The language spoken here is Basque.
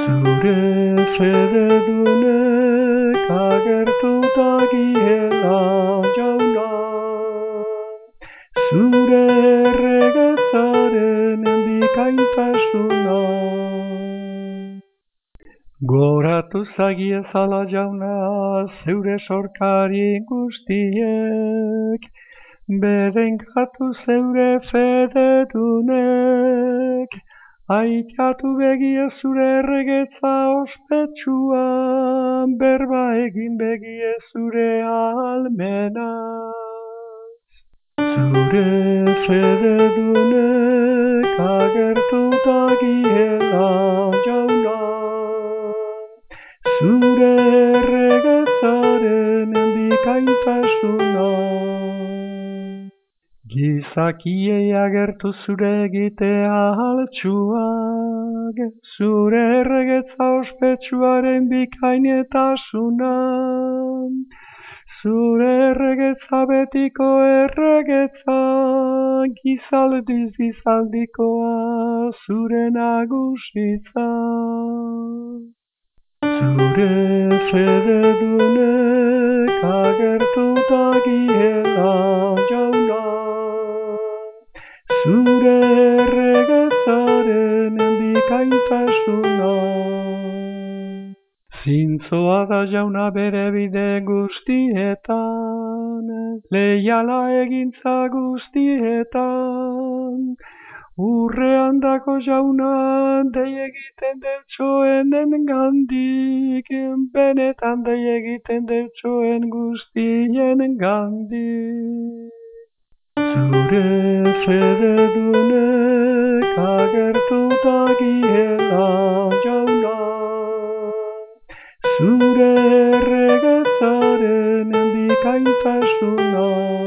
Zure fededunek agertuta giela jauna, zure erregetzaren bikaintasuna. Goratu zagiezala jauna, zeure sorkari guztiek, bedenkatu zeure fededunek, aikatu begie zure erregetza ospetsua, berba egin begie zure almenaz. Zure fededunek agertuta giela jauna, zure erregetzaren bikaintasuna. Gizakiei agertu zure egitea altsuak, zure erregetza ospetsuaren bikainetasuna. Zure erregetza betiko erregetza, gizaldiz gizaldikoa zure nagusitza. Zure fededunek agertuta giela jauna, zure erregetzaren bikaintasuna. Zintzoa da jauna bere bide guztietan, leiala egintza guztietan, urrean dako jauna dei egiten deutsoenen gandik, benetan dei egiten deutsoen guztien gandik. Zure fededunek agertuta giela jauna, zure erregetzaren bikaintasuna.